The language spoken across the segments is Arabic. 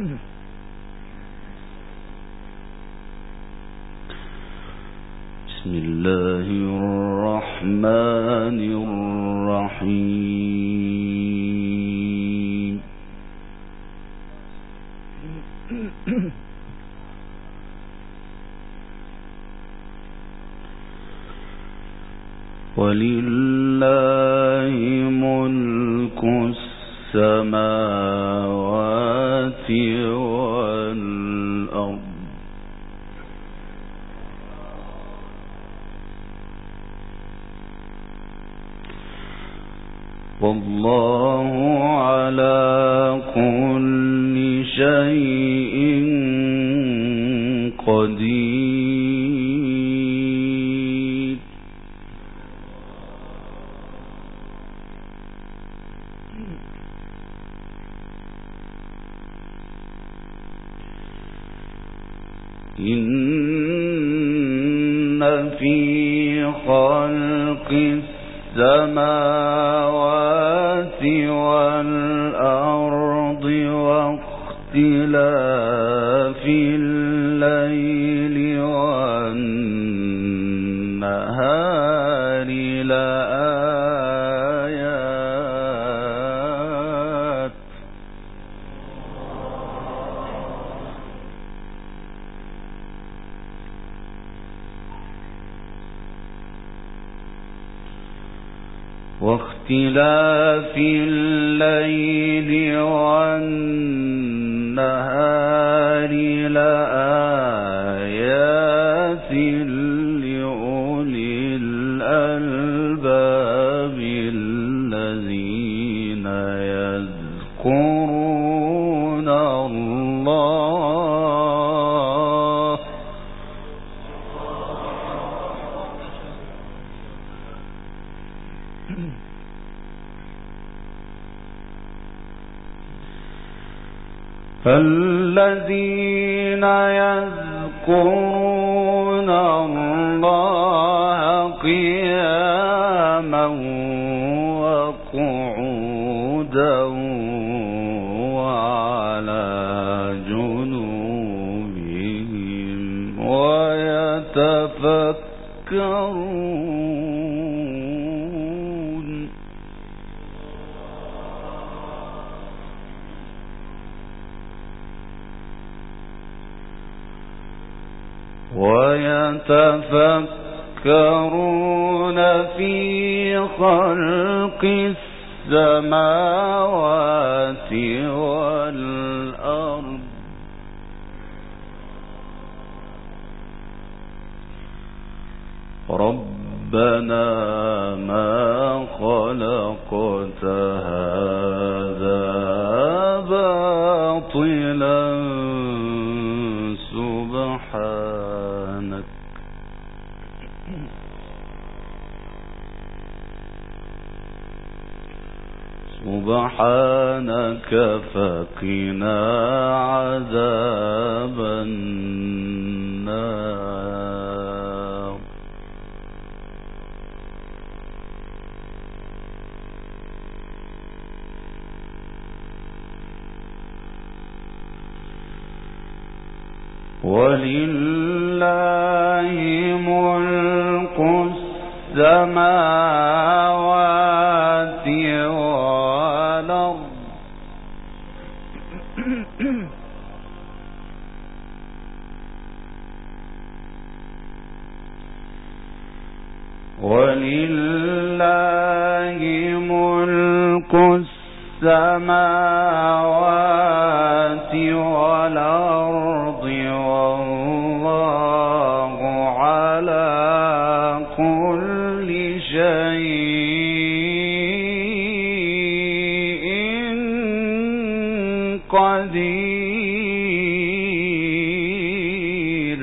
بسم الله الرحمن الرحيم. ولله ملك السماوات والأرض والله على كل شيء قدير. إن في خلق السماوات والأرض واختلاف الليل والنهار لآيات واختلاف الليل والنهار لآيات لأولي الألباب الذين يذكرون الله الذين يذكرون الله قياما وقعودا وعلى جنوبهم ويتفكرون في خلق السماوات والأرض ربنا ما خلقت هذا باطلا سبحانك فقنا عذاب النار. ولله ملك السماوات والأرض ولله ملك السماوات والأرض والله على كل شيء قدير.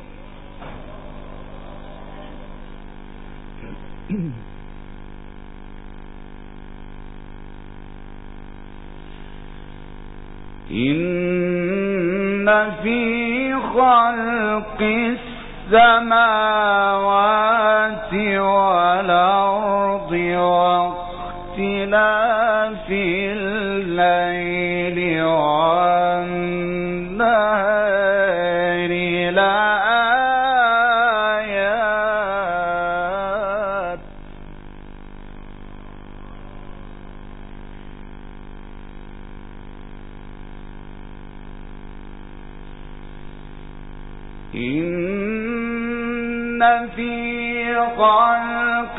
إن في خلق السماوات والأرض واختلاف الليل والنهار إن في خلق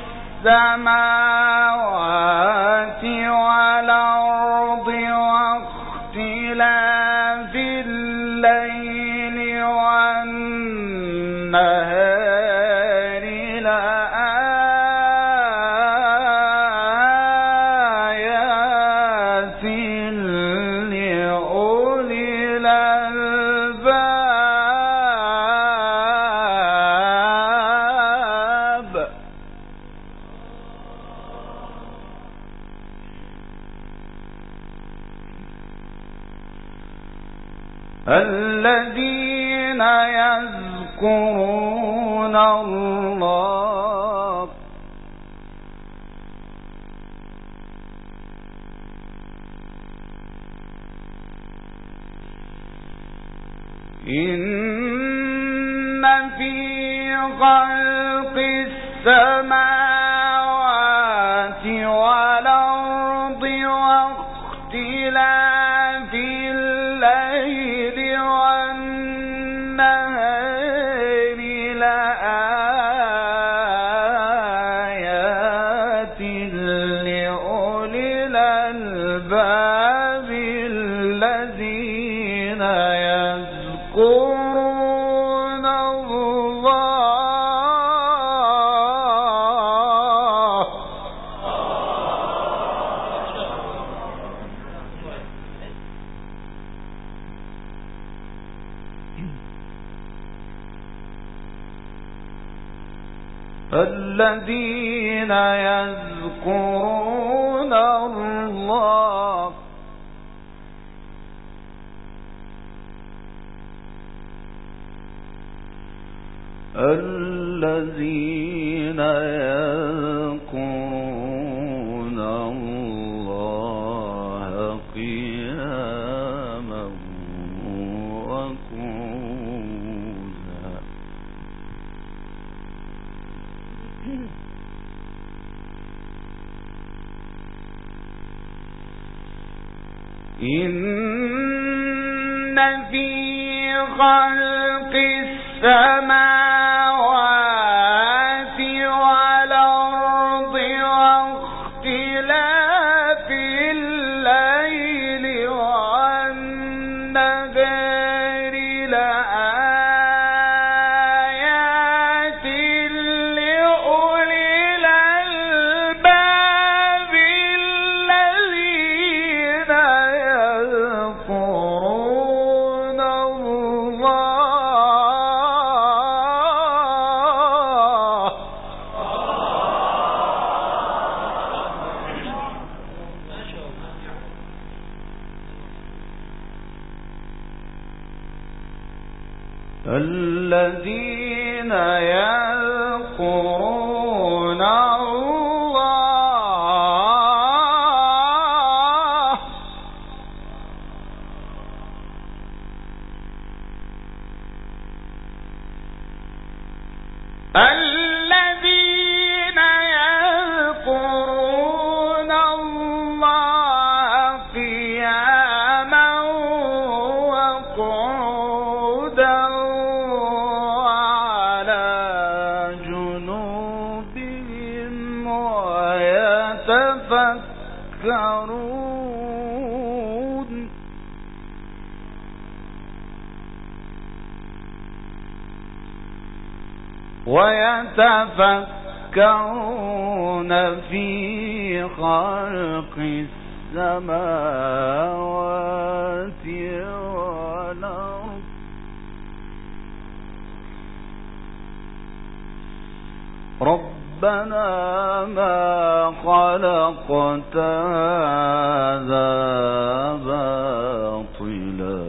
السماوات والأرض واختلاف الليل والنهار لآيات لأولي الألباب. الذين يذكرون الله إن في خلق السماوات والأرض واختلاف الليل والنهار لآيات لأولي الألباب الذين يذكرون الله الذين يذكرون الله الذين يذكرون الله قياما وقعودا إن في خلق السماوات والأرض واختلاف الليل والنهار لآيات لأولي الألباب الذين يذكرون الله الذين يذكرون الله الذين يذكرون الله قياما وقعودا وعلى جنوبهم ويتفكرون في خلق السماوات والأرض ربنا ما خلقت هذا باطلا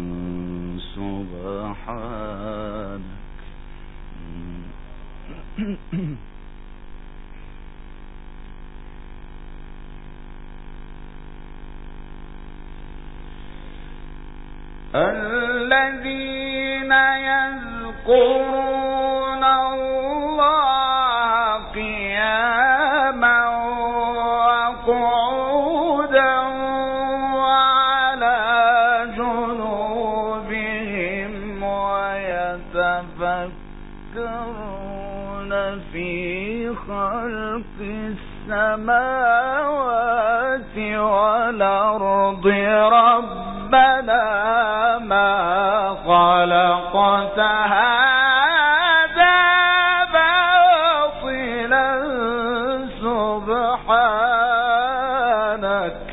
سبحانك الذين يذكرون الله قياما وقعودا وعلى جنوبهم ويتفكرون السماوات والأرض ربنا ما خلقت هذا باطلا سبحانك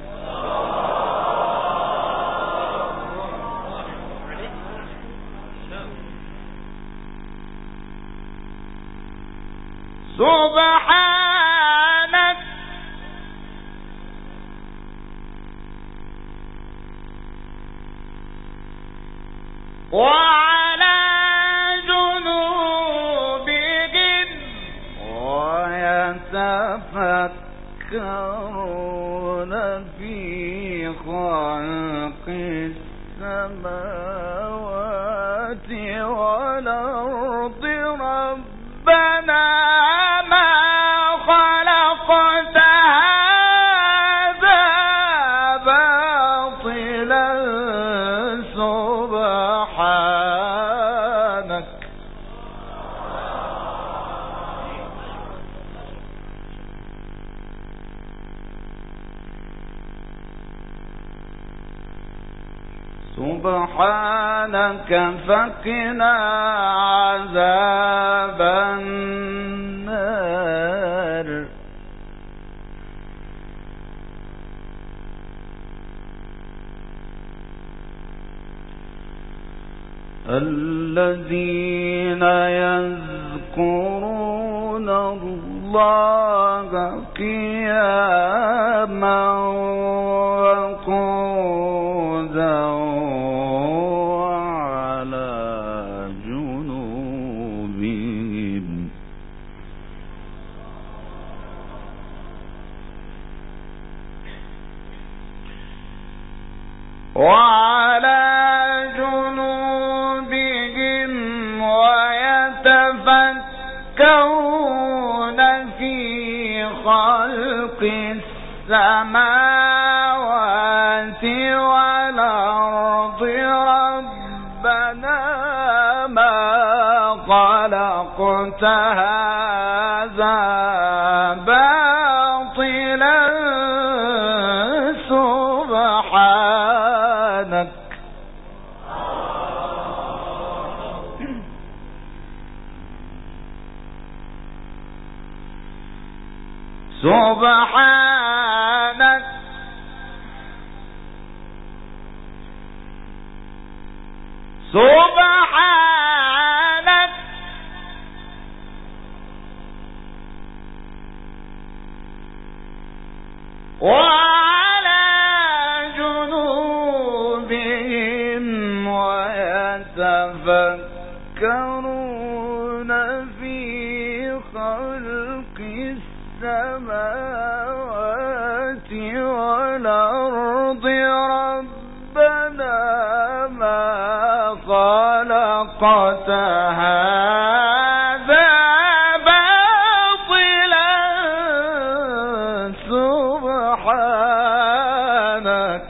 سبحانك وعلى جنوبهم ويتفكرون في خلق السماوات والأرض ربنا ما خلقت هذا باطلا سبحانك سبحانك فقنا عذاب النار الذين يذكرون الله قياما وقعودا وعلى جنوبهم ويتفكرون في خلق السماوات والأرض ربنا ما خلقت هذا باطلا سبحانك سبحانك سبحانك وعلى جنوبهم ويتفكرون في خلق السماوات والأرض ربنا ما خلقت هذا باطلا سبحانك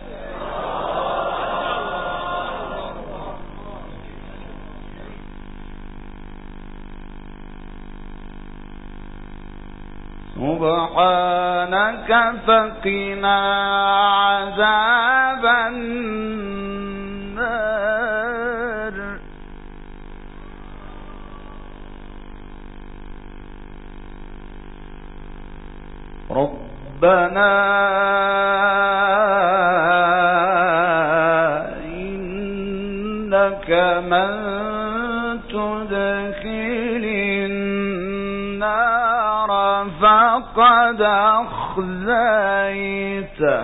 سبحانك فقنا عذاب النار ربنا إنك من تدخل النار فقد أخزيته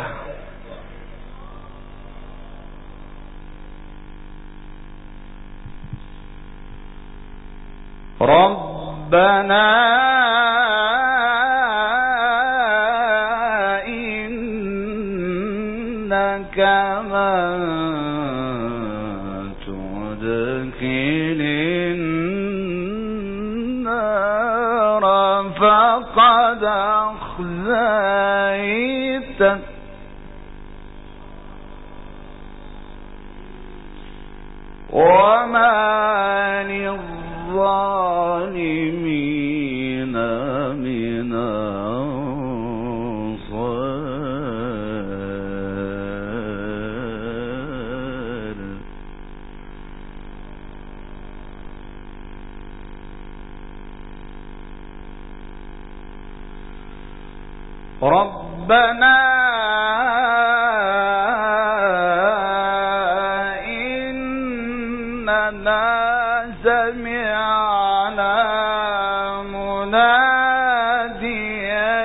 ربنا إنك من تدخل النار فقد أخزيته وما للظالمين من ربنا إننا سمعنا مناديا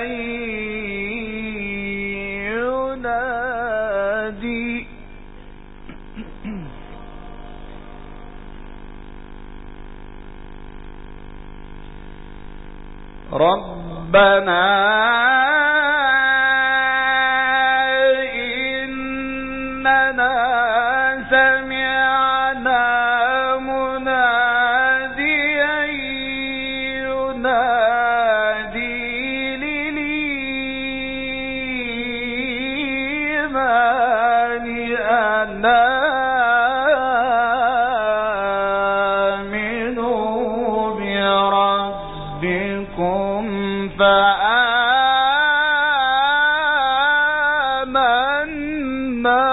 ينادي ربنا إننا سمعنا مناديا ينادي للإيمان أن آمنوا بربكم فآمنا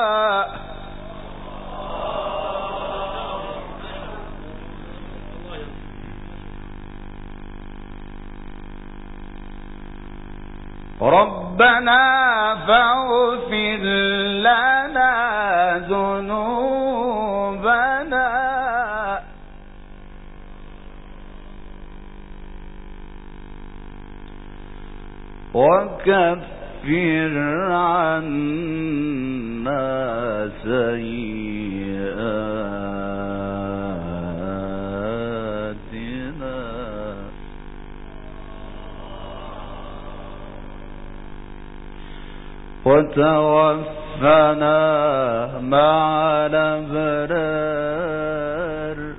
ربنا فاغفر لنا ذنوبنا وكفر عنا سيئاتنا وتوفنا مع الأبرار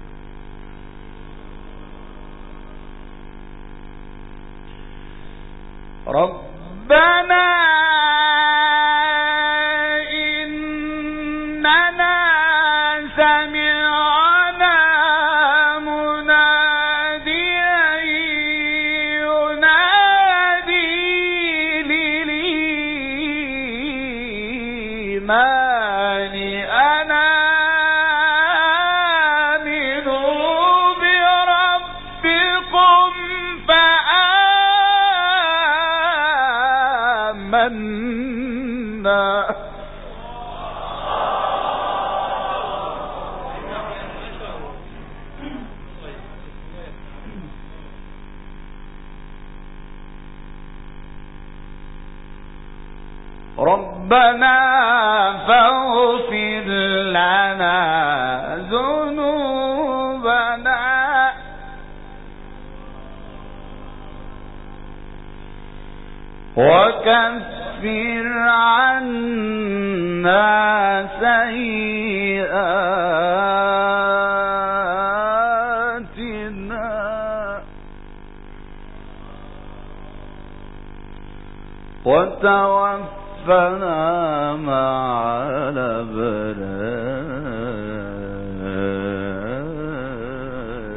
ربنا إننا سمعنا مناديا ينادي للإيمان أن آمنوا بربكم فآمنا ربنا فاغفر لنا ذنوبنا وكفر عنا سيئاتنا وتوفنا مع الأبرار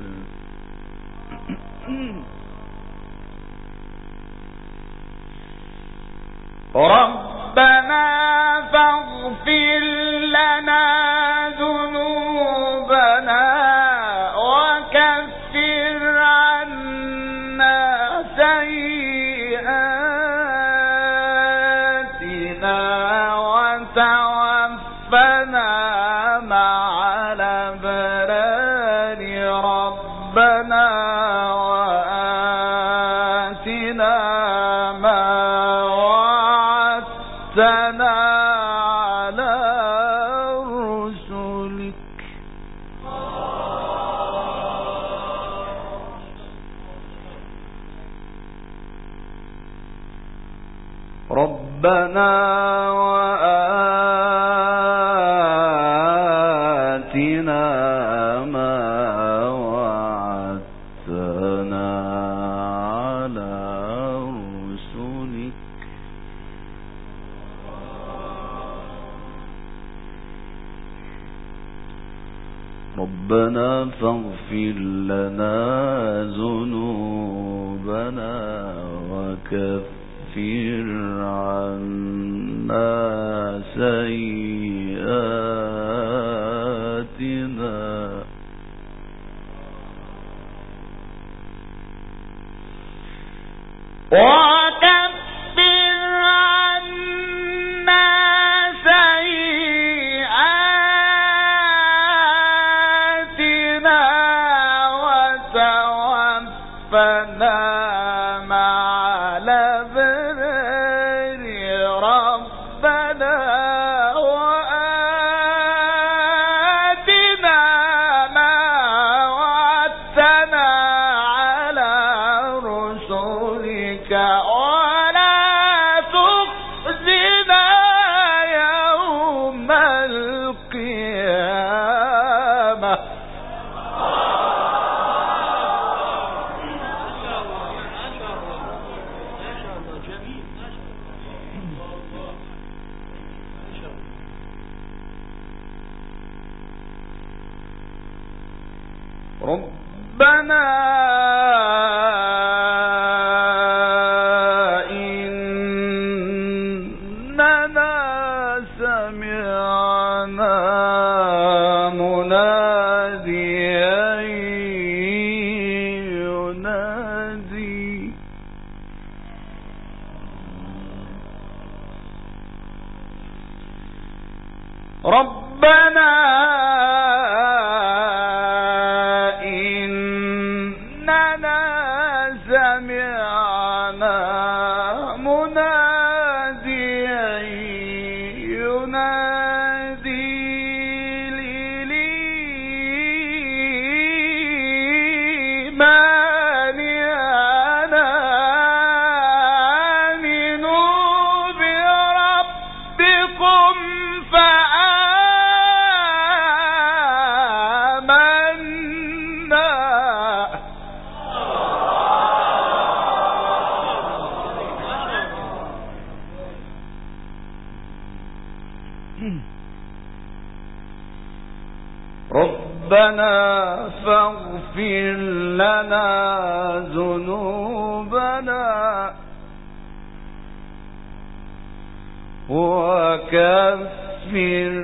ربنا فاغفر لنا ذنوبنا وكفر عنا سيئاتنا وتوفنا مع الأبرار ربنا وآتنا ما وعدتنا على رسلك ربنا وآتنا ما وعدتنا على رسلك ربنا فاغفر لنا ذنوبنا وكفر عنا سيئاتنا وكفر وتوفنا مع الأبرار ربنا وآتنا ما وعدتنا على رسلك ولا تخزنا يوم القيامة. ربنا إننا سمعنا مناديا ينادي ربنا سمعنا مناديا ينادي للإيمان أن آمنوا بربكم فآمنا. ربنا فاغفر لنا ذنوبنا وكفر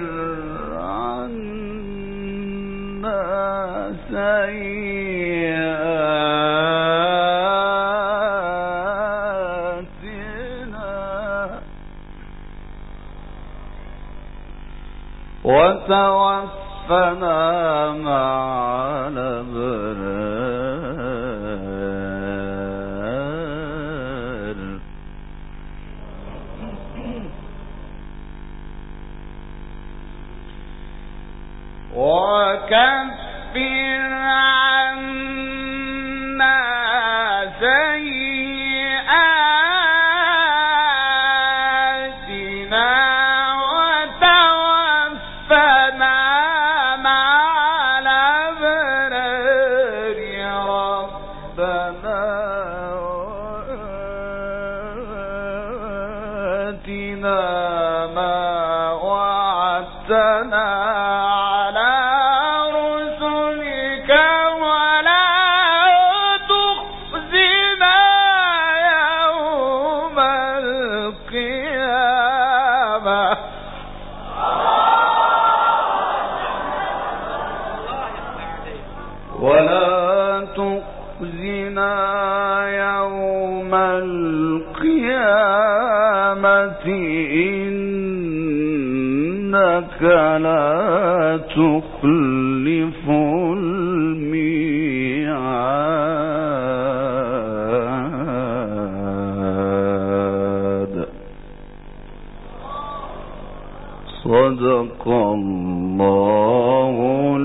عنا سيئاتنا وتوفنا مع الأبرار. وكفر عنا سيئاتنا وتوفنا مع الأبرار ربنا وآتنا ما وعدتنا على رسلك ولا تخزنا يوم القيامة. ولا تخزنا يوم القيامة إنك لا تخلف الميعاد. صدق الله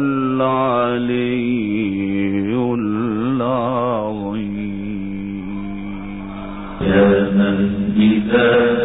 العلي العظيم. يا من إذا